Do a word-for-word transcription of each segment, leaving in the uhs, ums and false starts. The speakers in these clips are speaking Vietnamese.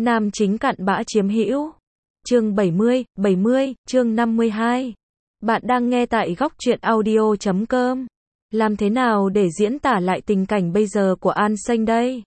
Nam chính cặn bã chiếm hữu. Chương bảy mươi, bảy mươi, chương năm mươi hai. Bạn đang nghe tại góc truyện audio chấm com. Làm thế nào để diễn tả lại tình cảnh bây giờ của An Xanh đây?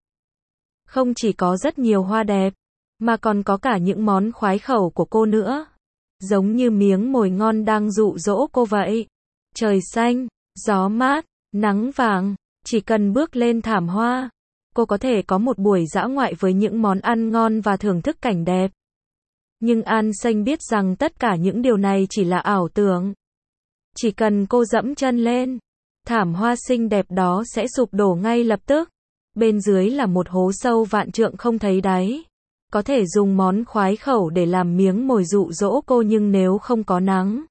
Không chỉ có rất nhiều hoa đẹp, mà còn có cả những món khoái khẩu của cô nữa. Giống như miếng mồi ngon đang dụ dỗ cô vậy. Trời xanh, gió mát, nắng vàng, chỉ cần bước lên thảm hoa, cô có thể có một buổi dã ngoại với những món ăn ngon và thưởng thức cảnh đẹp. Nhưng An Xanh biết rằng tất cả những điều này chỉ là ảo tưởng. Chỉ cần cô dẫm chân lên, thảm hoa xinh đẹp đó sẽ sụp đổ ngay lập tức. Bên dưới là một hố sâu vạn trượng không thấy đáy. Có thể dùng món khoái khẩu để làm miếng mồi dụ dỗ cô, nhưng nếu không có nắng,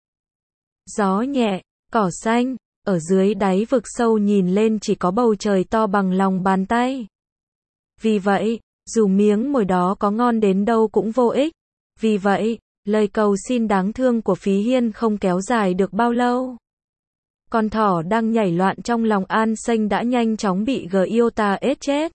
gió nhẹ, cỏ xanh, ở dưới đáy vực sâu nhìn lên chỉ có bầu trời to bằng lòng bàn tay. Vì vậy, dù miếng mồi đó có ngon đến đâu cũng vô ích. Vì vậy, lời cầu xin đáng thương của Phí Hiên không kéo dài được bao lâu. Con thỏ đang nhảy loạn trong lòng An Xanh đã nhanh chóng bị G yêu ta ết chết.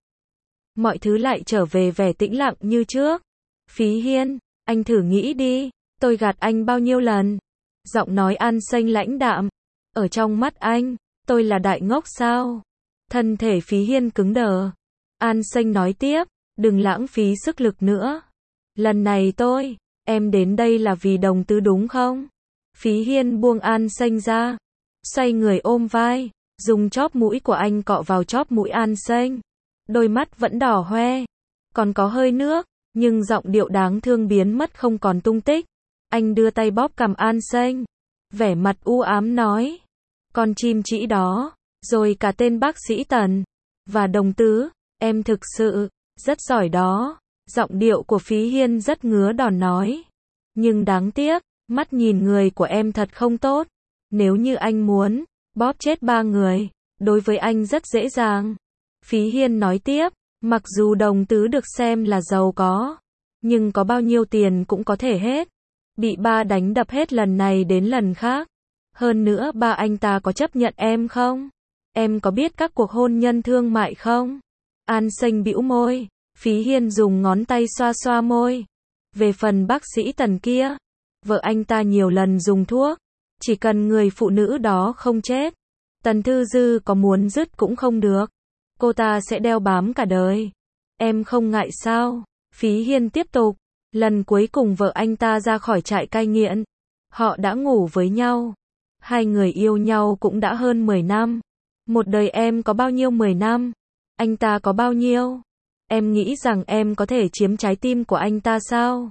Mọi thứ lại trở về vẻ tĩnh lặng như trước. Phí Hiên, anh thử nghĩ đi, tôi gạt anh bao nhiêu lần? Giọng nói An Xanh lãnh đạm. Ở trong mắt anh, tôi là đại ngốc sao? Thân thể Phí Hiên cứng đờ. An Xanh nói tiếp, đừng lãng phí sức lực nữa. Lần này tôi, em đến đây là vì Đồng Tứ đúng không? Phí Hiên buông An Xanh ra, xoay người ôm vai, dùng chóp mũi của anh cọ vào chóp mũi An Xanh. Đôi mắt vẫn đỏ hoe, còn có hơi nước, nhưng giọng điệu đáng thương biến mất không còn tung tích. Anh đưa tay bóp cằm An Xanh, vẻ mặt u ám nói, con chim chỉ đó, rồi cả tên bác sĩ Tần và Đồng Tứ, em thực sự rất giỏi đó. Giọng điệu của Phí Hiên rất ngứa đòn nói, nhưng đáng tiếc, mắt nhìn người của em thật không tốt. Nếu như anh muốn bóp chết ba người, đối với anh rất dễ dàng. Phí Hiên nói tiếp, mặc dù Đồng Tứ được xem là giàu có, nhưng có bao nhiêu tiền cũng có thể hết. Bị ba đánh đập hết lần này đến lần khác. Hơn nữa ba anh ta có chấp nhận em không? Em có biết các cuộc hôn nhân thương mại không? An Xanh bĩu môi. Phí Hiên dùng ngón tay xoa xoa môi. Về phần bác sĩ Tần kia, vợ anh ta nhiều lần dùng thuốc. Chỉ cần người phụ nữ đó không chết, Tần Thư Dư có muốn dứt cũng không được. Cô ta sẽ đeo bám cả đời. Em không ngại sao? Phí Hiên tiếp tục. Lần cuối cùng vợ anh ta ra khỏi trại cai nghiện, họ đã ngủ với nhau. Hai người yêu nhau cũng đã hơn mười năm. Một đời em có bao nhiêu mười năm? Anh ta có bao nhiêu? Em nghĩ rằng em có thể chiếm trái tim của anh ta sao?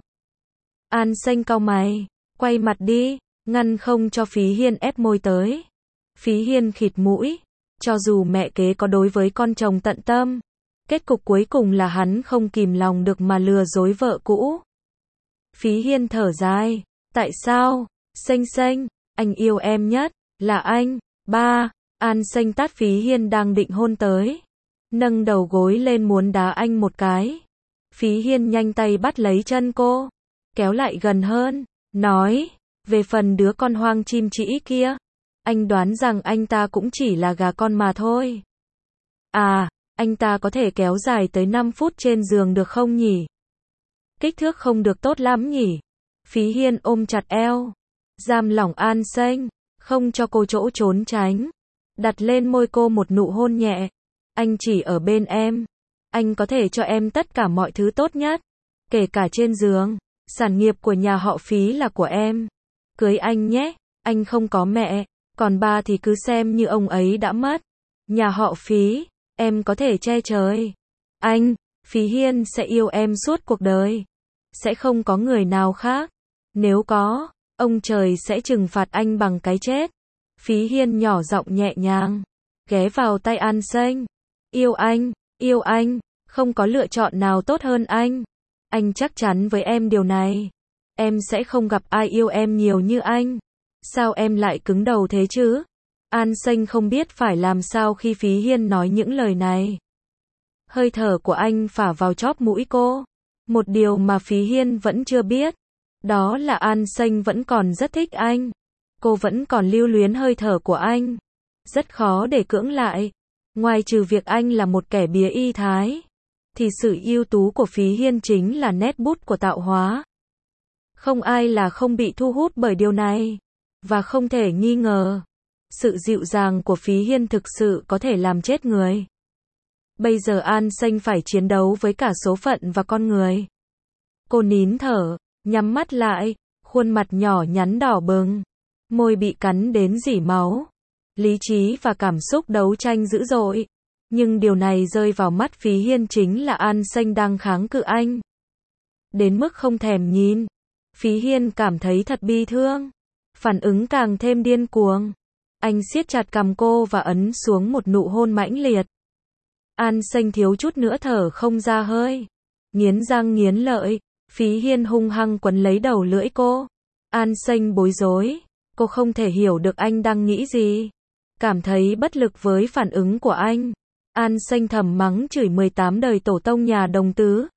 An Xanh cau mày, quay mặt đi, ngăn không cho Phí Hiên ép môi tới. Phí Hiên khịt mũi, cho dù mẹ kế có đối với con chồng tận tâm, kết cục cuối cùng là hắn không kìm lòng được mà lừa dối vợ cũ. Phí Hiên thở dài, tại sao? Xanh Xanh, anh yêu em nhất, là anh. Ba, An Xanh tát Phí Hiên đang định hôn tới, nâng đầu gối lên muốn đá anh một cái. Phí Hiên nhanh tay bắt lấy chân cô, kéo lại gần hơn, nói, về phần đứa con hoang chim chỉ kia, anh đoán rằng anh ta cũng chỉ là gà con mà thôi. À, anh ta có thể kéo dài tới năm phút trên giường được không nhỉ? Kích thước không được tốt lắm nhỉ? Phí Hiên ôm chặt eo, giam lỏng An Xanh, không cho cô chỗ trốn tránh, đặt lên môi cô một nụ hôn nhẹ. Anh chỉ ở bên em, anh có thể cho em tất cả mọi thứ tốt nhất, kể cả trên giường. Sản nghiệp của nhà họ Phí là của em. Cưới anh nhé, anh không có mẹ, còn ba thì cứ xem như ông ấy đã mất. Nhà họ Phí, em có thể che trời. Anh, Phí Hiên sẽ yêu em suốt cuộc đời. Sẽ không có người nào khác. Nếu có, ông trời sẽ trừng phạt anh bằng cái chết. Phí Hiên nhỏ giọng nhẹ nhàng, ghé vào tay An Xanh. Yêu anh, yêu anh, không có lựa chọn nào tốt hơn anh. Anh chắc chắn với em điều này. Em sẽ không gặp ai yêu em nhiều như anh. Sao em lại cứng đầu thế chứ? An Xanh không biết phải làm sao khi Phí Hiên nói những lời này. Hơi thở của anh phả vào chóp mũi cô. Một điều mà Phí Hiên vẫn chưa biết, đó là An Xanh vẫn còn rất thích anh. Cô vẫn còn lưu luyến hơi thở của anh. Rất khó để cưỡng lại. Ngoài trừ việc anh là một kẻ bía y thái, thì sự ưu tú của Phí Hiên chính là nét bút của tạo hóa. Không ai là không bị thu hút bởi điều này. Và không thể nghi ngờ, sự dịu dàng của Phí Hiên thực sự có thể làm chết người. Bây giờ An Xanh phải chiến đấu với cả số phận và con người. Cô nín thở, nhắm mắt lại, khuôn mặt nhỏ nhắn đỏ bừng, môi bị cắn đến rỉ máu. Lý trí và cảm xúc đấu tranh dữ dội. Nhưng điều này rơi vào mắt Phí Hiên chính là An Xanh đang kháng cự anh. Đến mức không thèm nhìn. Phí Hiên cảm thấy thật bi thương. Phản ứng càng thêm điên cuồng. Anh siết chặt cằm cô và ấn xuống một nụ hôn mãnh liệt. An Xanh thiếu chút nữa thở không ra hơi. Nghiến răng nghiến lợi, Phí Hiên hung hăng quấn lấy đầu lưỡi cô. An Xanh bối rối. Cô không thể hiểu được anh đang nghĩ gì. Cảm thấy bất lực với phản ứng của anh. An Xanh thầm mắng chửi mười tám đời tổ tông nhà Đồng Tứ.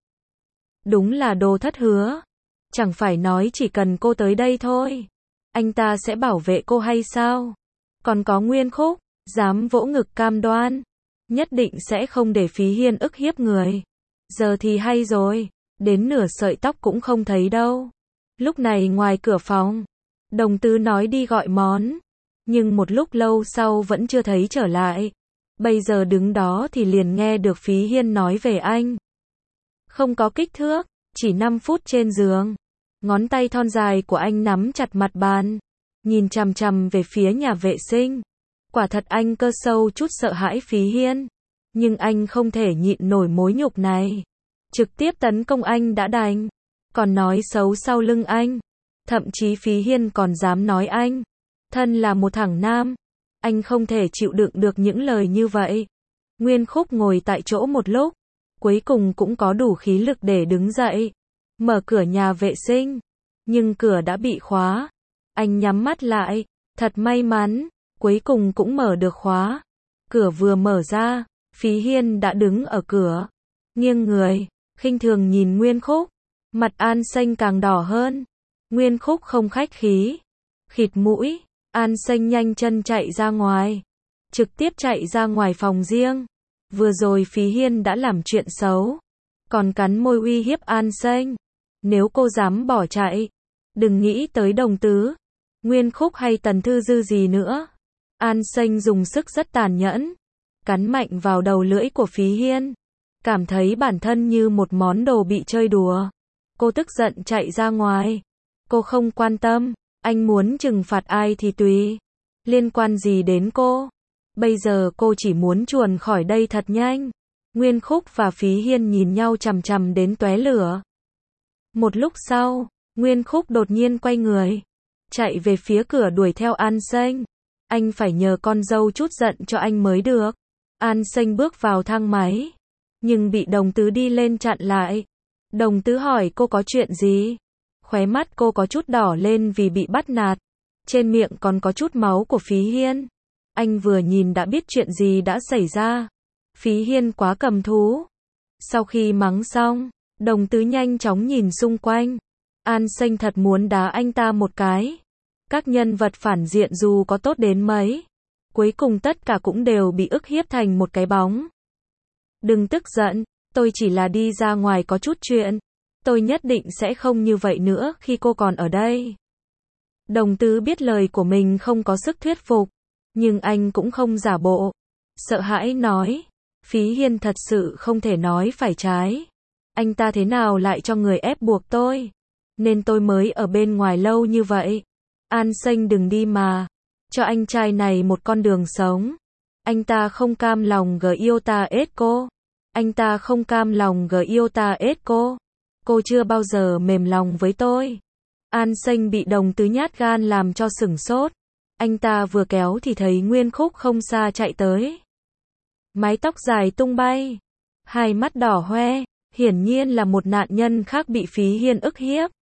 Đúng là đồ thất hứa. Chẳng phải nói chỉ cần cô tới đây thôi, anh ta sẽ bảo vệ cô hay sao? Còn có Nguyên Khúc, dám vỗ ngực cam đoan, nhất định sẽ không để Phí Hiên ức hiếp người. Giờ thì hay rồi, đến nửa sợi tóc cũng không thấy đâu. Lúc này ngoài cửa phòng, Đồng Tứ nói đi gọi món, nhưng một lúc lâu sau vẫn chưa thấy trở lại. Bây giờ đứng đó thì liền nghe được Phí Hiên nói về anh. Không có kích thước, chỉ năm phút trên giường. Ngón tay thon dài của anh nắm chặt mặt bàn, nhìn chằm chằm về phía nhà vệ sinh. Quả thật anh cơ sâu chút sợ hãi Phí Hiên, nhưng anh không thể nhịn nổi mối nhục này. Trực tiếp tấn công anh đã đành, còn nói xấu sau lưng anh. Thậm chí Phí Hiên còn dám nói anh, thân là một thằng nam. Anh không thể chịu đựng được những lời như vậy. Nguyên Khúc ngồi tại chỗ một lúc, cuối cùng cũng có đủ khí lực để đứng dậy, mở cửa nhà vệ sinh, nhưng cửa đã bị khóa. Anh nhắm mắt lại, thật may mắn, cuối cùng cũng mở được khóa. Cửa vừa mở ra, Phí Hiên đã đứng ở cửa, nghiêng người, khinh thường nhìn Nguyên Khúc. Mặt An Xanh càng đỏ hơn. Nguyên Khúc không khách khí, khịt mũi. An Xanh nhanh chân chạy ra ngoài, trực tiếp chạy ra ngoài phòng riêng. Vừa rồi Phí Hiên đã làm chuyện xấu, còn cắn môi uy hiếp An Xanh. Nếu cô dám bỏ chạy, đừng nghĩ tới Đồng Tứ, Nguyên Khúc hay Tần Thư Dư gì nữa. An Xanh dùng sức rất tàn nhẫn, cắn mạnh vào đầu lưỡi của Phí Hiên, cảm thấy bản thân như một món đồ bị chơi đùa. Cô tức giận chạy ra ngoài. Cô không quan tâm, anh muốn trừng phạt ai thì tùy, liên quan gì đến cô. Bây giờ cô chỉ muốn chuồn khỏi đây thật nhanh. Nguyên Khúc và Phí Hiên nhìn nhau chằm chằm đến tóe lửa. Một lúc sau, Nguyên Khúc đột nhiên quay người, chạy về phía cửa đuổi theo An Xanh. Anh phải nhờ con dâu chút giận cho anh mới được. An Xanh bước vào thang máy, nhưng bị Đồng Tứ đi lên chặn lại. Đồng Tứ hỏi cô có chuyện gì? Khóe mắt cô có chút đỏ lên vì bị bắt nạt. Trên miệng còn có chút máu của Phí Hiên. Anh vừa nhìn đã biết chuyện gì đã xảy ra. Phí Hiên quá cầm thú. Sau khi mắng xong, Đồng Tứ nhanh chóng nhìn xung quanh. An Xanh thật muốn đá anh ta một cái. Các nhân vật phản diện dù có tốt đến mấy, cuối cùng tất cả cũng đều bị ức hiếp thành một cái bóng. Đừng tức giận, tôi chỉ là đi ra ngoài có chút chuyện. Tôi nhất định sẽ không như vậy nữa khi cô còn ở đây. Đồng Tứ biết lời của mình không có sức thuyết phục, nhưng anh cũng không giả bộ. Sợ hãi nói, Phí Hiên thật sự không thể nói phải trái. Anh ta thế nào lại cho người ép buộc tôi, nên tôi mới ở bên ngoài lâu như vậy. An Xanh đừng đi mà, cho anh trai này một con đường sống. Anh ta không cam lòng gờ yêu ta ết cô. Anh ta không cam lòng gờ yêu ta ết cô. Cô chưa bao giờ mềm lòng với tôi. An Xanh bị Đồng Tứ nhát gan làm cho sửng sốt. Anh ta vừa kéo thì thấy Nguyên Khúc không xa chạy tới. Mái tóc dài tung bay, hai mắt đỏ hoe, hiển nhiên là một nạn nhân khác bị Phí Hiên ức hiếp.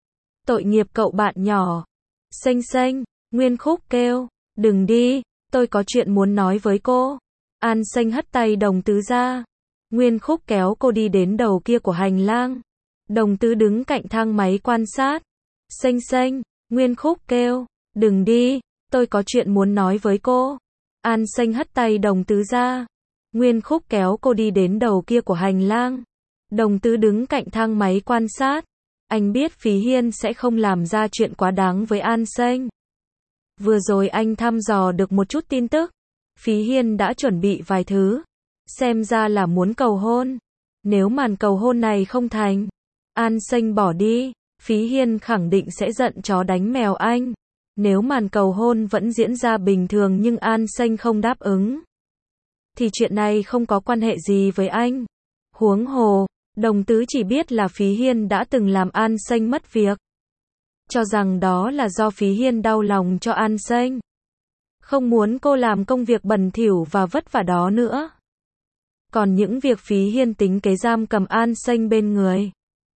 Tội nghiệp cậu bạn nhỏ. Xanh Xanh, Nguyên Khúc kêu, đừng đi, tôi có chuyện muốn nói với cô. An Xanh hất tay Đồng Tứ ra. Nguyên Khúc kéo cô đi đến đầu kia của hành lang. Đồng Tứ đứng cạnh thang máy quan sát. Xanh Xanh, Nguyên Khúc kêu, đừng đi, tôi có chuyện muốn nói với cô. An Xanh hất tay Đồng Tứ ra. Nguyên Khúc kéo cô đi đến đầu kia của hành lang. Đồng Tứ đứng cạnh thang máy quan sát. Anh biết Phí Hiên sẽ không làm ra chuyện quá đáng với An Xanh. Vừa rồi anh thăm dò được một chút tin tức. Phí Hiên đã chuẩn bị vài thứ. Xem ra là muốn cầu hôn. Nếu màn cầu hôn này không thành, An Xanh bỏ đi, Phí Hiên khẳng định sẽ giận chó đánh mèo anh. Nếu màn cầu hôn vẫn diễn ra bình thường nhưng An Xanh không đáp ứng, thì chuyện này không có quan hệ gì với anh. Huống hồ, Đồng Tứ chỉ biết là Phí Hiên đã từng làm An Xanh mất việc. Cho rằng đó là do Phí Hiên đau lòng cho An Xanh. Không muốn cô làm công việc bẩn thỉu và vất vả đó nữa. Còn những việc Phí Hiên tính kế giam cầm An Xanh bên người,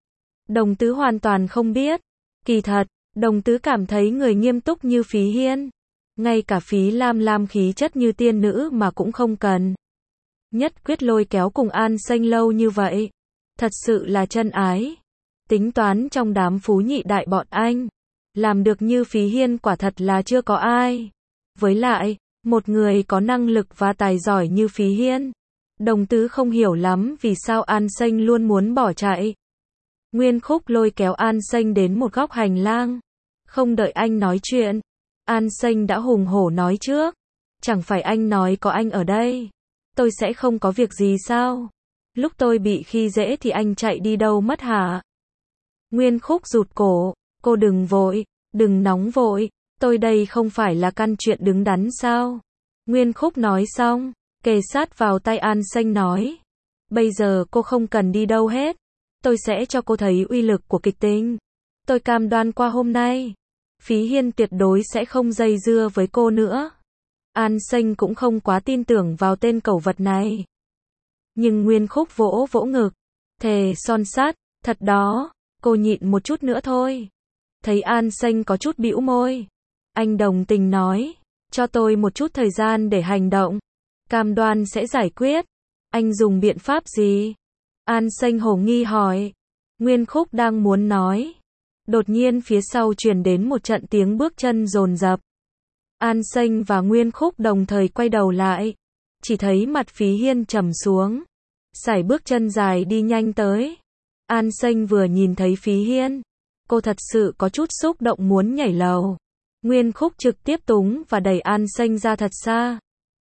Đồng Tứ hoàn toàn không biết. Kỳ thật, Đồng Tứ cảm thấy người nghiêm túc như Phí Hiên, ngay cả Phí Lam Lam khí chất như tiên nữ mà cũng không cần. Nhất quyết lôi kéo cùng An Xanh lâu như vậy. Thật sự là chân ái. Tính toán trong đám phú nhị đại bọn anh, làm được như Phí Hiên quả thật là chưa có ai. Với lại, một người có năng lực và tài giỏi như Phí Hiên, Đồng Tứ không hiểu lắm vì sao An Xanh luôn muốn bỏ chạy. Nguyên Khúc lôi kéo An Xanh đến một góc hành lang. Không đợi anh nói chuyện, An Xanh đã hùng hổ nói trước. Chẳng phải anh nói có anh ở đây, tôi sẽ không có việc gì sao? Lúc tôi bị khi dễ thì anh chạy đi đâu mất hả? Nguyên Khúc rụt cổ, cô đừng vội, đừng nóng vội, tôi đây không phải là căn chuyện đứng đắn sao? Nguyên Khúc nói xong, kề sát vào tay An Xanh nói. Bây giờ cô không cần đi đâu hết. Tôi sẽ cho cô thấy uy lực của kịch tính. Tôi cam đoan qua hôm nay, Phí Hiên tuyệt đối sẽ không dây dưa với cô nữa. An Xanh cũng không quá tin tưởng vào tên cẩu vật này. Nhưng Nguyên Khúc vỗ vỗ ngực, thề son sắt, thật đó, cô nhịn một chút nữa thôi. Thấy An Xanh có chút bĩu môi, anh đồng tình nói, cho tôi một chút thời gian để hành động, cam đoan sẽ giải quyết. Anh dùng biện pháp gì? An Xanh hồ nghi hỏi. Nguyên Khúc đang muốn nói, đột nhiên phía sau truyền đến một trận tiếng bước chân dồn dập. An Xanh và Nguyên Khúc đồng thời quay đầu lại, chỉ thấy mặt Phí Hiên trầm xuống, sải bước chân dài đi nhanh tới. An Xanh vừa nhìn thấy Phí Hiên, cô thật sự có chút xúc động muốn nhảy lầu. Nguyên Khúc trực tiếp túng và đẩy An Xanh ra thật xa,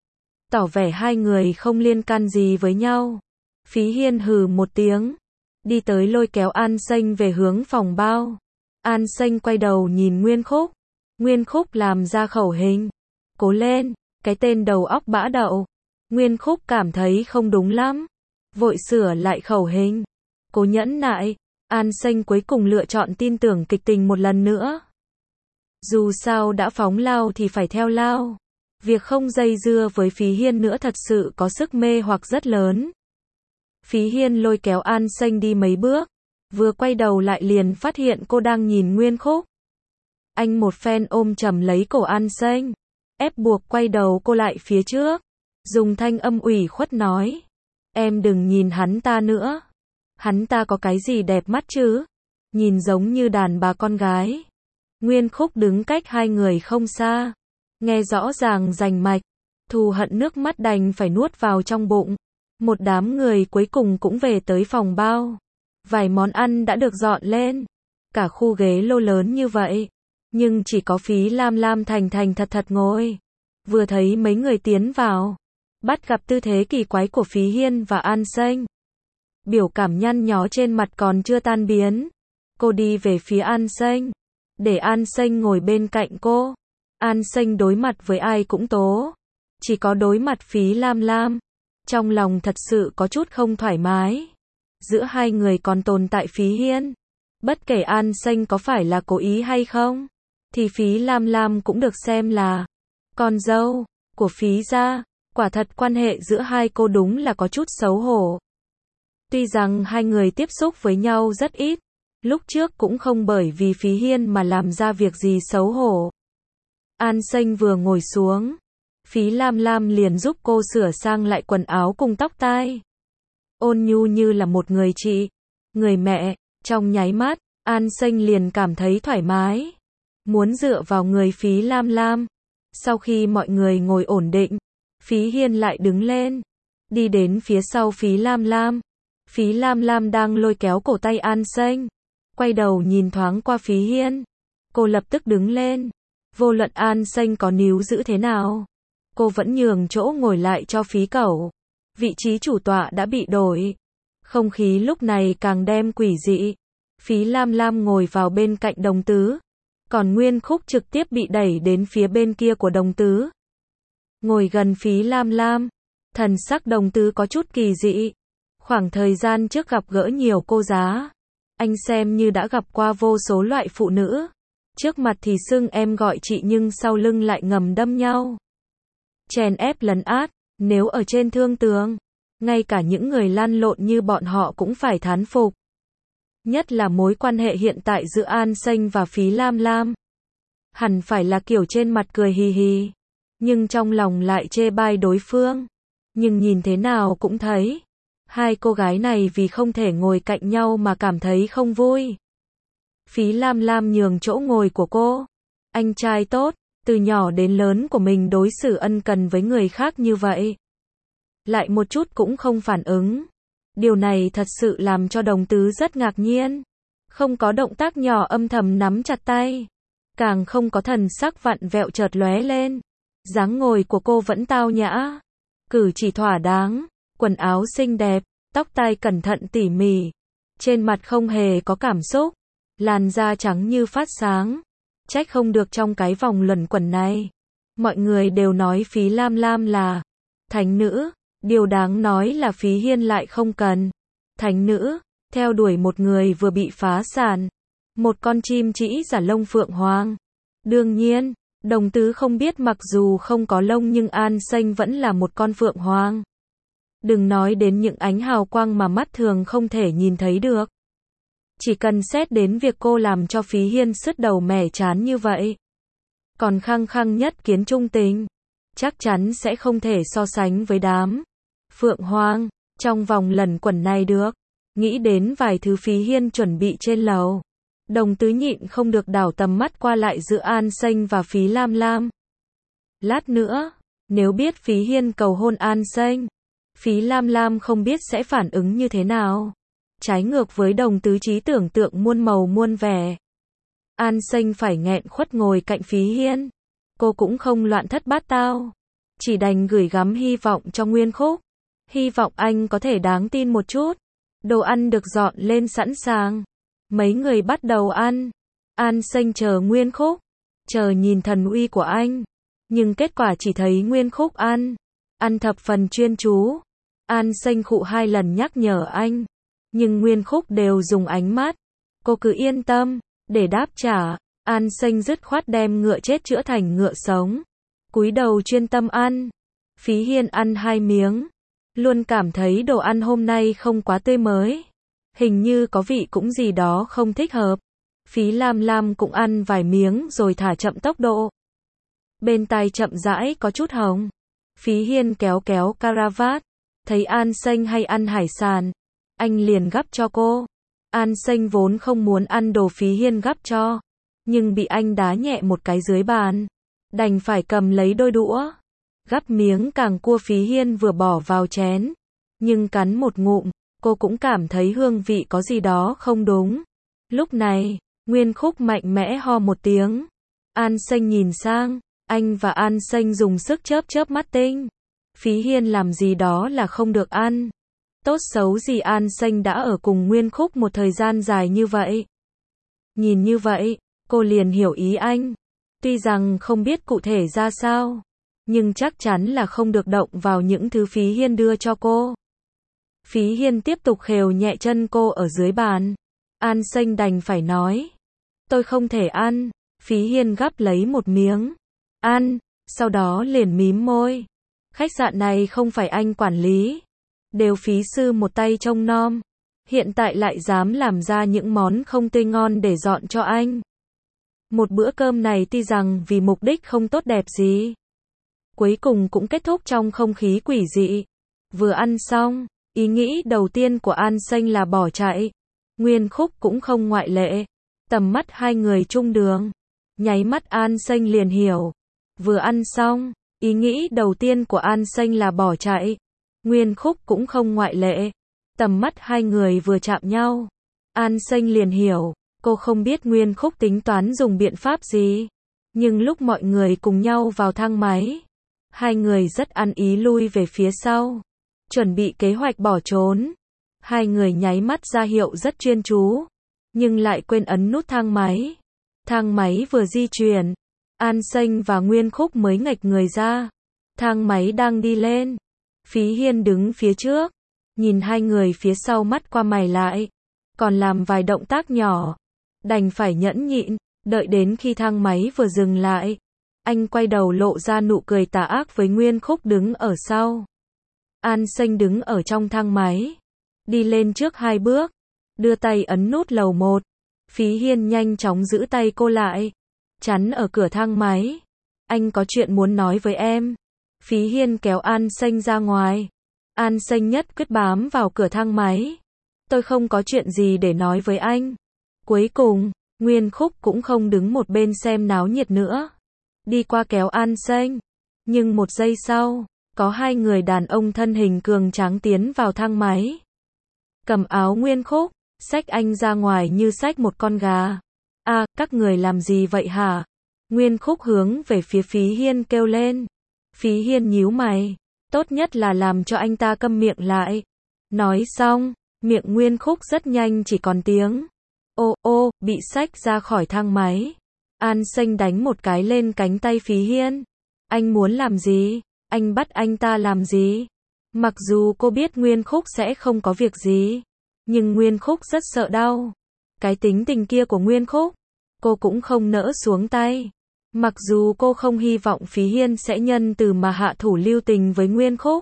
tỏ vẻ hai người không liên can gì với nhau. Phí Hiên hừ một tiếng, đi tới lôi kéo An Xanh về hướng phòng bao. An Xanh quay đầu nhìn Nguyên Khúc. Nguyên Khúc làm ra khẩu hình. Cố lên, cái tên đầu óc bã đậu. Nguyên Khúc cảm thấy không đúng lắm, vội sửa lại khẩu hình. Cố nhẫn nại. An Xanh cuối cùng lựa chọn tin tưởng kịch tình một lần nữa. Dù sao đã phóng lao thì phải theo lao. Việc không dây dưa với Phí Hiên nữa thật sự có sức mê hoặc rất lớn. Phí Hiên lôi kéo An Xanh đi mấy bước, vừa quay đầu lại liền phát hiện cô đang nhìn Nguyên Khúc. Anh một phen ôm chầm lấy cổ An Xanh, ép buộc quay đầu cô lại phía trước, dùng thanh âm ủy khuất nói, em đừng nhìn hắn ta nữa. Hắn ta có cái gì đẹp mắt chứ? Nhìn giống như đàn bà con gái. Nguyên Khúc đứng cách hai người không xa, nghe rõ ràng rành mạch, thù hận nước mắt đành phải nuốt vào trong bụng. Một đám người cuối cùng cũng về tới phòng bao. Vài món ăn đã được dọn lên, cả khu ghế lô lớn như vậy, nhưng chỉ có Phí Lam Lam thành thành thật thật ngồi. Vừa thấy mấy người tiến vào, bắt gặp tư thế kỳ quái của Phí Hiên và An Xanh, biểu cảm nhăn nhó trên mặt còn chưa tan biến. Cô đi về phía An Xanh, để An Xanh ngồi bên cạnh cô. An Xanh đối mặt với ai cũng tố, chỉ có đối mặt Phí Lam Lam, trong lòng thật sự có chút không thoải mái. Giữa hai người còn tồn tại Phí Hiên. Bất kể An Xanh có phải là cố ý hay không, thì Phí Lam Lam cũng được xem là con dâu của Phí gia. Quả thật quan hệ giữa hai cô đúng là có chút xấu hổ. Tuy rằng hai người tiếp xúc với nhau rất ít, lúc trước cũng không bởi vì Phí Hiên mà làm ra việc gì xấu hổ. An Xanh vừa ngồi xuống, Phí Lam Lam liền giúp cô sửa sang lại quần áo cùng tóc tai. Ôn nhu như là một người chị, người mẹ. Trong nháy mắt, An Xanh liền cảm thấy thoải mái, muốn dựa vào người Phí Lam Lam. Sau khi mọi người ngồi ổn định, Phí Hiên lại đứng lên, đi đến phía sau Phí Lam Lam, Phí Lam Lam đang lôi kéo cổ tay An Xanh. Quay đầu nhìn thoáng qua Phí Hiên. Cô lập tức đứng lên. Vô luận An Xanh có níu giữ thế nào, cô vẫn nhường chỗ ngồi lại cho Phí Cẩu. Vị trí chủ tọa đã bị đổi. Không khí lúc này càng đem quỷ dị. Phí Lam Lam ngồi vào bên cạnh Đồng Tứ. Còn Nguyên Khúc trực tiếp bị đẩy đến phía bên kia của Đồng Tứ. Ngồi gần Phí Lam Lam. Thần sắc Đồng Tứ có chút kỳ dị. Khoảng thời gian trước gặp gỡ nhiều cô giá. Anh xem như đã gặp qua vô số loại phụ nữ. Trước mặt thì xưng em gọi chị nhưng sau lưng lại ngầm đâm nhau. Chèn ép lấn át. Nếu ở trên thương tường, ngay cả những người lăn lộn như bọn họ cũng phải thán phục. Nhất là mối quan hệ hiện tại giữa An Xanh và Phí Lam Lam. Hẳn phải là kiểu trên mặt cười hì hì, nhưng trong lòng lại chê bai đối phương. Nhưng nhìn thế nào cũng thấy, hai cô gái này vì không thể ngồi cạnh nhau mà cảm thấy không vui. Phí Lam Lam nhường chỗ ngồi của cô. Anh trai tốt, từ nhỏ đến lớn của mình đối xử ân cần với người khác như vậy. Lại một chút cũng không phản ứng. Điều này thật sự làm cho Đồng Tứ rất ngạc nhiên. Không có động tác nhỏ âm thầm nắm chặt tay. Càng không có thần sắc vặn vẹo chợt lóe lên. Dáng ngồi của cô vẫn tao nhã. Cử chỉ thỏa đáng. Quần áo xinh đẹp. Tóc tai cẩn thận tỉ mỉ. Trên mặt không hề có cảm xúc. Làn da trắng như phát sáng. Trách không được trong cái vòng luẩn quẩn này. Mọi người đều nói Phí Lam Lam là thánh nữ. Điều đáng nói là Phí Hiên lại không cần thánh nữ, theo đuổi một người vừa bị phá sản. Một con chim chỉ giả lông phượng hoàng. Đương nhiên, Đồng Tứ không biết mặc dù không có lông nhưng An Xanh vẫn là một con phượng hoàng. Đừng nói đến những ánh hào quang mà mắt thường không thể nhìn thấy được. Chỉ cần xét đến việc cô làm cho Phí Hiên sứt đầu mẻ chán như vậy. Còn khăng khăng nhất kiến trung tình. Chắc chắn sẽ không thể so sánh với đám phượng hoàng trong vòng lần quẩn này được. Nghĩ đến vài thứ Phí Hiên chuẩn bị trên lầu. Đồng Tứ nhịn không được đảo tầm mắt qua lại giữa An Xanh và Phí Lam Lam. Lát nữa, nếu biết Phí Hiên cầu hôn An Xanh, Phí Lam Lam không biết sẽ phản ứng như thế nào. Trái ngược với Đồng Tứ trí tưởng tượng muôn màu muôn vẻ. An Xanh phải nghẹn khuất ngồi cạnh Phí Hiên. Cô cũng không loạn thất bát tao. Chỉ đành gửi gắm hy vọng cho Nguyên Khúc. Hy vọng anh có thể đáng tin một chút. Đồ ăn được dọn lên sẵn sàng. Mấy người bắt đầu ăn. An Xanh chờ Nguyên Khúc. Chờ nhìn thần uy của anh. Nhưng kết quả chỉ thấy Nguyên Khúc ăn. Ăn thập phần chuyên chú. An Xanh khụ hai lần nhắc nhở anh. Nhưng Nguyên Khúc đều dùng ánh mắt. Cô cứ yên tâm. Để đáp trả, An Xanh dứt khoát đem ngựa chết chữa thành ngựa sống. Cúi đầu chuyên tâm ăn. Phí Hiên ăn hai miếng. Luôn cảm thấy đồ ăn hôm nay không quá tươi mới. Hình như có vị cũng gì đó không thích hợp. Phí Lam Lam cũng ăn vài miếng rồi thả chậm tốc độ. Bên tai chậm rãi có chút hồng. Phí Hiên kéo kéo caravat. Thấy An Xanh hay ăn hải sản. Anh liền gắp cho cô. An Xanh vốn không muốn ăn đồ Phí Hiên gắp cho. Nhưng bị anh đá nhẹ một cái dưới bàn. Đành phải cầm lấy đôi đũa. Gắp miếng càng cua Phí Hiên vừa bỏ vào chén. Nhưng cắn một ngụm, cô cũng cảm thấy hương vị có gì đó không đúng. Lúc này, Nguyên Khúc mạnh mẽ ho một tiếng. An Xanh nhìn sang, anh và An Xanh dùng sức chớp chớp mắt tinh. Phí Hiên làm gì đó là không được ăn. Tốt xấu gì An Xanh đã ở cùng Nguyên Khúc một thời gian dài như vậy. Nhìn như vậy, cô liền hiểu ý anh. Tuy rằng không biết cụ thể ra sao, nhưng chắc chắn là không được động vào những thứ Phí Hiên đưa cho cô. Phí Hiên tiếp tục khều nhẹ chân cô ở dưới bàn. An Xanh đành phải nói. Tôi không thể ăn. Phí Hiên gắp lấy một miếng. Ăn, sau đó liền mím môi. Khách sạn này không phải anh quản lý. Đều phí sư một tay trông nom. Hiện tại lại dám làm ra những món không tươi ngon để dọn cho anh. Một bữa cơm này tuy rằng vì mục đích không tốt đẹp gì, cuối cùng cũng kết thúc trong không khí quỷ dị. Vừa ăn xong, ý nghĩ đầu tiên của An Xanh là bỏ chạy. Nguyên Khúc cũng không ngoại lệ. Tầm mắt hai người chung đường. Nháy mắt An Xanh liền hiểu. Vừa ăn xong, ý nghĩ đầu tiên của An Xanh là bỏ chạy. Nguyên Khúc cũng không ngoại lệ. Tầm mắt hai người vừa chạm nhau, An Xanh liền hiểu, cô không biết Nguyên Khúc tính toán dùng biện pháp gì. Nhưng lúc mọi người cùng nhau vào thang máy, hai người rất ăn ý lui về phía sau, chuẩn bị kế hoạch bỏ trốn. Hai người nháy mắt ra hiệu rất chuyên chú, nhưng lại quên ấn nút thang máy. Thang máy vừa di chuyển, An Xanh và Nguyên Khúc mới ngạch người ra. Thang máy đang đi lên, Phí Hiên đứng phía trước, nhìn hai người phía sau mắt qua mày lại, còn làm vài động tác nhỏ, đành phải nhẫn nhịn, đợi đến khi thang máy vừa dừng lại, anh quay đầu lộ ra nụ cười tà ác với Nguyên Khúc đứng ở sau. An Xanh đứng ở trong thang máy, đi lên trước hai bước, đưa tay ấn nút lầu một. Phí Hiên nhanh chóng giữ tay cô lại, chắn ở cửa thang máy. Anh có chuyện muốn nói với em. Phí Hiên kéo An Xanh ra ngoài. An Xanh nhất quyết bám vào cửa thang máy. Tôi không có chuyện gì để nói với anh. Cuối cùng, Nguyên Khúc cũng không đứng một bên xem náo nhiệt nữa, đi qua kéo An Xanh. Nhưng một giây sau, có hai người đàn ông thân hình cường tráng tiến vào thang máy, cầm áo Nguyên Khúc, xách anh ra ngoài như xách một con gà. À, các người làm gì vậy hả? Nguyên Khúc hướng về phía Phí Hiên kêu lên. Phí Hiên nhíu mày, tốt nhất là làm cho anh ta câm miệng lại. Nói xong, miệng Nguyên Khúc rất nhanh chỉ còn tiếng ô ô, bị xách ra khỏi thang máy. An Xanh đánh một cái lên cánh tay Phí Hiên. Anh muốn làm gì? Anh bắt anh ta làm gì? Mặc dù cô biết Nguyên Khúc sẽ không có việc gì, nhưng Nguyên Khúc rất sợ đau. Cái tính tình kia của Nguyên Khúc, cô cũng không nỡ xuống tay. Mặc dù cô không hy vọng Phí Hiên sẽ nhân từ mà hạ thủ lưu tình với Nguyên Khúc.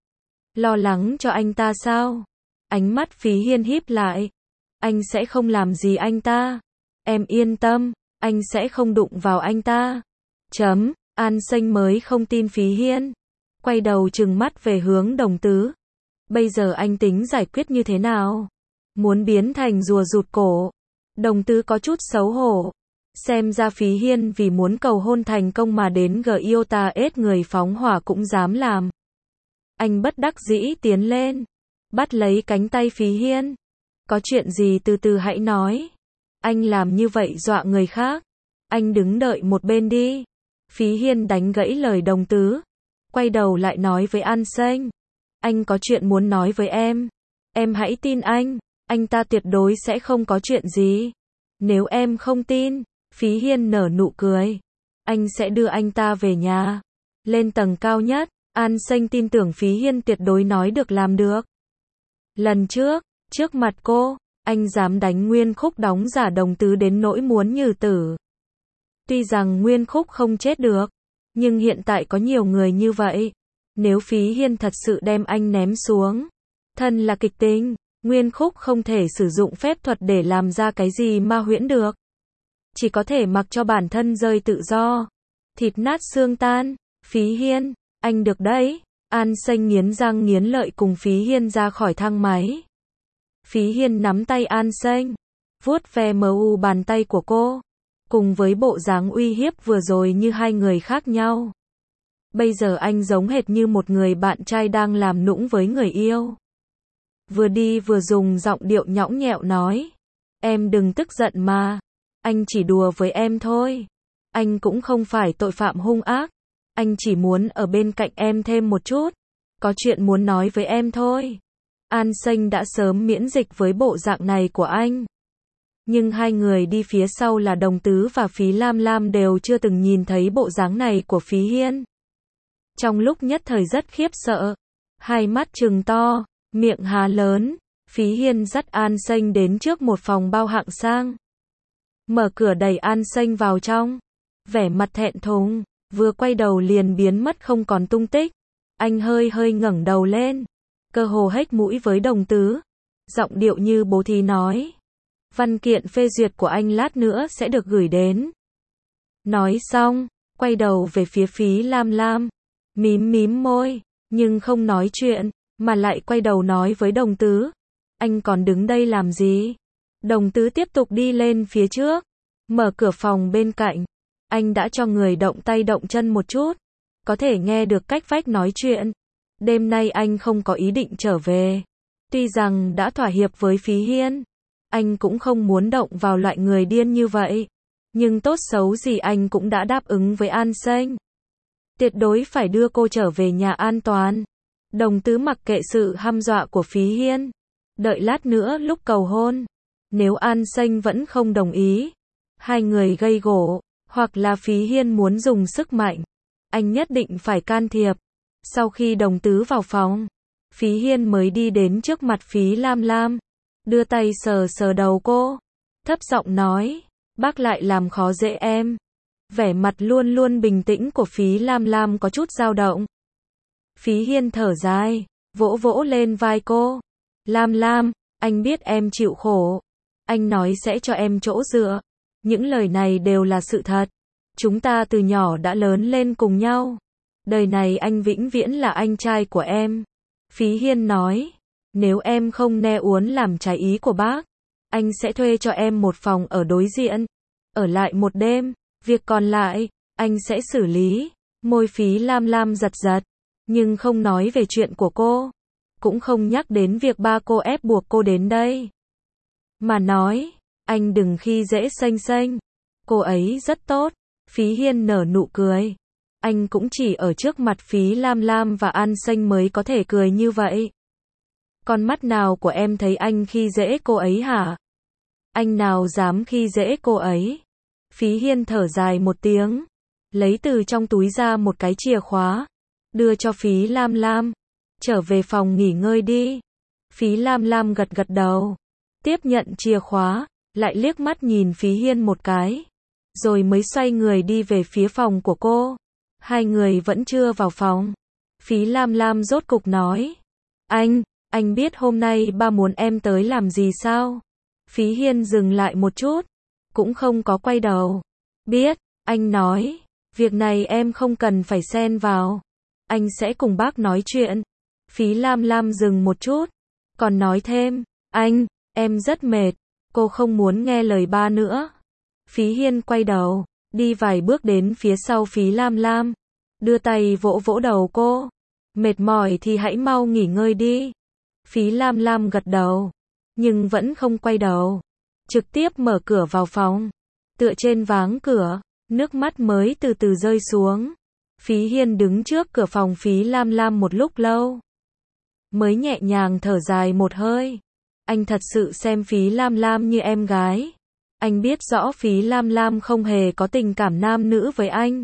Lo lắng cho anh ta sao? Ánh mắt Phí Hiên híp lại. Anh sẽ không làm gì anh ta. Em yên tâm, anh sẽ không đụng vào anh ta. Chấm, An Xanh mới không tin Phí Hiên. Quay đầu trừng mắt về hướng Đồng Tứ. Bây giờ anh tính giải quyết như thế nào? Muốn biến thành rùa rụt cổ. Đồng Tứ có chút xấu hổ. Xem ra Phí Hiên vì muốn cầu hôn thành công mà đến gờ yêu ta ết người phóng hỏa cũng dám làm. Anh bất đắc dĩ tiến lên, bắt lấy cánh tay Phí Hiên. Có chuyện gì từ từ hãy nói. Anh làm như vậy dọa người khác. Anh đứng đợi một bên đi. Phí Hiên đánh gãy lời Đồng Tứ, quay đầu lại nói với An Xanh. Anh có chuyện muốn nói với em. Em hãy tin anh, anh ta tuyệt đối sẽ không có chuyện gì. Nếu em không tin, Phí Hiên nở nụ cười. Anh sẽ đưa anh ta về nhà, lên tầng cao nhất. An Xanh tin tưởng Phí Hiên tuyệt đối nói được làm được. Lần trước, trước mặt cô, anh dám đánh Nguyên Khúc đóng giả Đồng Tứ đến nỗi muốn nhừ tử. Tuy rằng Nguyên Khúc không chết được, nhưng hiện tại có nhiều người như vậy. Nếu Phí Hiên thật sự đem anh ném xuống, thân là kịch tính, Nguyên Khúc không thể sử dụng phép thuật để làm ra cái gì ma huyễn được. Chỉ có thể mặc cho bản thân rơi tự do, thịt nát xương tan. Phí Hiên, anh được đấy. An Xanh nghiến răng nghiến lợi cùng Phí Hiên ra khỏi thang máy. Phí Hiên nắm tay An Xanh, vuốt ve mờ u bàn tay của cô, cùng với bộ dáng uy hiếp vừa rồi như hai người khác nhau. Bây giờ anh giống hệt như một người bạn trai đang làm nũng với người yêu. Vừa đi vừa dùng giọng điệu nhõng nhẽo nói. Em đừng tức giận mà. Anh chỉ đùa với em thôi. Anh cũng không phải tội phạm hung ác. Anh chỉ muốn ở bên cạnh em thêm một chút. Có chuyện muốn nói với em thôi. An Xanh đã sớm miễn dịch với bộ dạng này của anh. Nhưng hai người đi phía sau là Đồng Tứ và Phí Lam Lam đều chưa từng nhìn thấy bộ dáng này của Phí Hiên. Trong lúc nhất thời rất khiếp sợ, hai mắt trừng to, miệng há lớn. Phí Hiên dắt An Xanh đến trước một phòng bao hạng sang, mở cửa đẩy An Xanh vào trong, vẻ mặt thẹn thùng, vừa quay đầu liền biến mất không còn tung tích. Anh hơi hơi ngẩng đầu lên, cơ hồ hếch mũi với Đồng Tứ, giọng điệu như bố thí nói. Văn kiện phê duyệt của anh lát nữa sẽ được gửi đến. Nói xong, quay đầu về phía Phí Lam Lam, mím mím môi, nhưng không nói chuyện, mà lại quay đầu nói với Đồng Tứ. Anh còn đứng đây làm gì? Đồng Tứ tiếp tục đi lên phía trước, mở cửa phòng bên cạnh. Anh đã cho người động tay động chân một chút, có thể nghe được cách vách nói chuyện. Đêm nay anh không có ý định trở về. Tuy rằng đã thỏa hiệp với Phí Hiên, anh cũng không muốn động vào loại người điên như vậy. Nhưng tốt xấu gì anh cũng đã đáp ứng với An Xanh. Tuyệt đối phải đưa cô trở về nhà an toàn. Đồng Tứ mặc kệ sự hăm dọa của Phí Hiên. Đợi lát nữa lúc cầu hôn. Nếu An Xanh vẫn không đồng ý, hai người gây gổ, hoặc là Phí Hiên muốn dùng sức mạnh, anh nhất định phải can thiệp. Sau khi Đồng Tứ vào phòng, Phí Hiên mới đi đến trước mặt Phí Lam Lam, đưa tay sờ sờ đầu cô, thấp giọng nói, bác lại làm khó dễ em. Vẻ mặt luôn luôn bình tĩnh của Phí Lam Lam có chút dao động. Phí Hiên thở dài, vỗ vỗ lên vai cô. Lam Lam, anh biết em chịu khổ. Anh nói sẽ cho em chỗ dựa. Những lời này đều là sự thật. Chúng ta từ nhỏ đã lớn lên cùng nhau. Đời này anh vĩnh viễn là anh trai của em. Phí Hiên nói, nếu em không ne uốn làm trái ý của bác, anh sẽ thuê cho em một phòng ở đối diện. Ở lại một đêm, việc còn lại, anh sẽ xử lý. Môi Phí Lam Lam giật giật, nhưng không nói về chuyện của cô. Cũng không nhắc đến việc ba cô ép buộc cô đến đây. Mà nói, anh đừng khi dễ Xanh Xanh. Cô ấy rất tốt. Phí Hiên nở nụ cười. Anh cũng chỉ ở trước mặt Phí Lam Lam và An Xanh mới có thể cười như vậy. Con mắt nào của em thấy anh khi dễ cô ấy hả? Anh nào dám khi dễ cô ấy? Phí Hiên thở dài một tiếng, lấy từ trong túi ra một cái chìa khóa, đưa cho Phí Lam Lam. Trở về phòng nghỉ ngơi đi. Phí Lam Lam gật gật đầu, tiếp nhận chìa khóa, lại liếc mắt nhìn Phí Hiên một cái, rồi mới xoay người đi về phía phòng của cô. Hai người vẫn chưa vào phòng. Phí Lam Lam rốt cục nói, anh, anh biết hôm nay ba muốn em tới làm gì sao? Phí Hiên dừng lại một chút, cũng không có quay đầu. Biết, anh nói, việc này em không cần phải xen vào. Anh sẽ cùng bác nói chuyện. Phí Lam Lam dừng một chút, còn nói thêm, anh, em rất mệt, cô không muốn nghe lời ba nữa. Phí Hiên quay đầu, đi vài bước đến phía sau Phí Lam Lam, đưa tay vỗ vỗ đầu cô. Mệt mỏi thì hãy mau nghỉ ngơi đi. Phí Lam Lam gật đầu, nhưng vẫn không quay đầu, trực tiếp mở cửa vào phòng, tựa trên váng cửa, nước mắt mới từ từ rơi xuống. Phí Hiên đứng trước cửa phòng Phí Lam Lam một lúc lâu, mới nhẹ nhàng thở dài một hơi. Anh thật sự xem Phí Lam Lam như em gái. Anh biết rõ Phí Lam Lam không hề có tình cảm nam nữ với anh,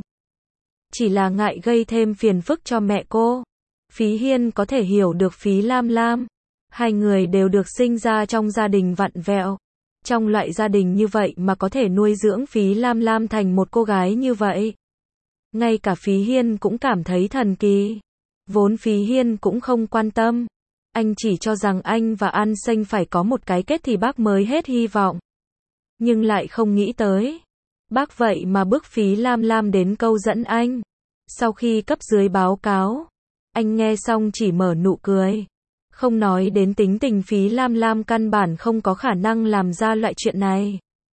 chỉ là ngại gây thêm phiền phức cho mẹ cô. Phí Hiên có thể hiểu được Phí Lam Lam. Hai người đều được sinh ra trong gia đình vặn vẹo. Trong loại gia đình như vậy mà có thể nuôi dưỡng Phí Lam Lam thành một cô gái như vậy. Ngay cả Phí Hiên cũng cảm thấy thần kỳ. Vốn Phí Hiên cũng không quan tâm. Anh chỉ cho rằng anh và An Xanh phải có một cái kết thì bác mới hết hy vọng. Nhưng lại không nghĩ tới, bác vậy mà bức Phí Lam Lam đến câu dẫn anh. Sau khi cấp dưới báo cáo, anh nghe xong chỉ mở nụ cười. Không nói đến tính tình Phí Lam Lam căn bản không có khả năng làm ra loại chuyện này.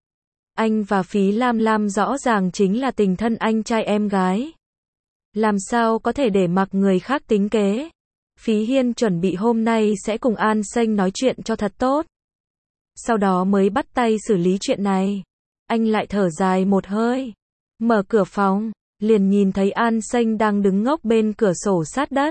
Anh và Phí Lam Lam rõ ràng chính là tình thân anh trai em gái. Làm sao có thể để mặc người khác tính kế. Phí Hiên chuẩn bị hôm nay sẽ cùng An Xanh nói chuyện cho thật tốt. Sau đó mới bắt tay xử lý chuyện này. Anh lại thở dài một hơi, mở cửa phòng, liền nhìn thấy An Xanh đang đứng ngốc bên cửa sổ sát đất.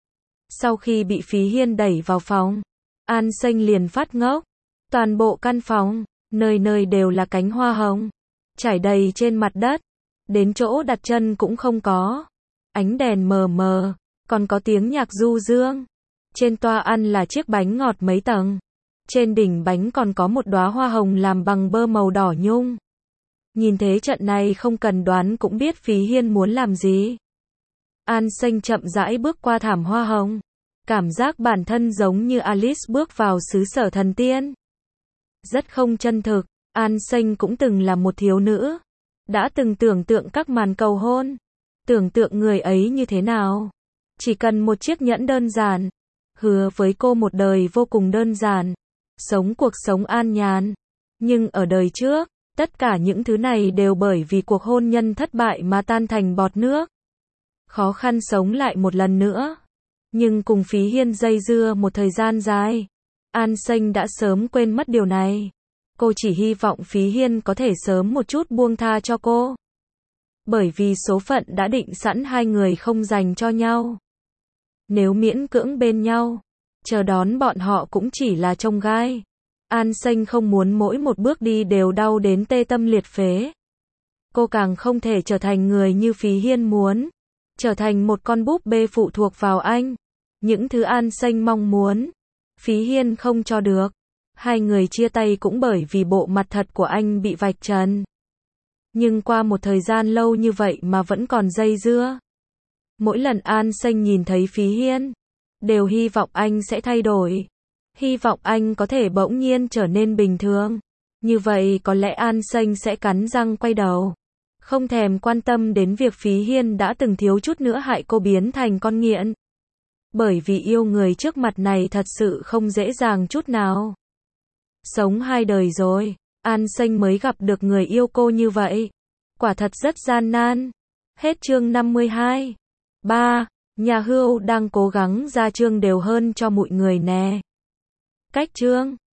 Sau khi bị Phí Hiên đẩy vào phòng, An Xanh liền phát ngốc. Toàn bộ căn phòng, nơi nơi đều là cánh hoa hồng, trải đầy trên mặt đất, đến chỗ đặt chân cũng không có. Ánh đèn mờ mờ, còn có tiếng nhạc du dương. Trên toa ăn là chiếc bánh ngọt mấy tầng. Trên đỉnh bánh còn có một đóa hoa hồng làm bằng bơ màu đỏ nhung. Nhìn thế trận này không cần đoán cũng biết Phí Hiên muốn làm gì. An Xanh chậm rãi bước qua thảm hoa hồng. Cảm giác bản thân giống như Alice bước vào xứ sở thần tiên. Rất không chân thực. An Xanh cũng từng là một thiếu nữ. Đã từng tưởng tượng các màn cầu hôn. Tưởng tượng người ấy như thế nào. Chỉ cần một chiếc nhẫn đơn giản. Hứa với cô một đời vô cùng đơn giản. Sống cuộc sống an nhàn. Nhưng ở đời trước, tất cả những thứ này đều bởi vì cuộc hôn nhân thất bại mà tan thành bọt nước. Khó khăn sống lại một lần nữa. Nhưng cùng Phí Hiên dây dưa một thời gian dài, An Xanh đã sớm quên mất điều này. Cô chỉ hy vọng Phí Hiên có thể sớm một chút buông tha cho cô. Bởi vì số phận đã định sẵn hai người không dành cho nhau. Nếu miễn cưỡng bên nhau, chờ đón bọn họ cũng chỉ là trông gai. An Xanh không muốn mỗi một bước đi đều đau đến tê tâm liệt phế. Cô càng không thể trở thành người như Phí Hiên muốn. Trở thành một con búp bê phụ thuộc vào anh. Những thứ An Xanh mong muốn, Phí Hiên không cho được. Hai người chia tay cũng bởi vì bộ mặt thật của anh bị vạch trần. Nhưng qua một thời gian lâu như vậy mà vẫn còn dây dưa. Mỗi lần An Xanh nhìn thấy Phí Hiên, đều hy vọng anh sẽ thay đổi. Hy vọng anh có thể bỗng nhiên trở nên bình thường. Như vậy có lẽ An Xanh sẽ cắn răng quay đầu. Không thèm quan tâm đến việc Phí Hiên đã từng thiếu chút nữa hại cô biến thành con nghiện. Bởi vì yêu người trước mặt này thật sự không dễ dàng chút nào. Sống hai đời rồi, An Xanh mới gặp được người yêu cô như vậy. Quả thật rất gian nan. Hết chương năm mươi hai. ba. Nhà Hưu đang cố gắng ra chương đều hơn cho mọi người nè. Cách chương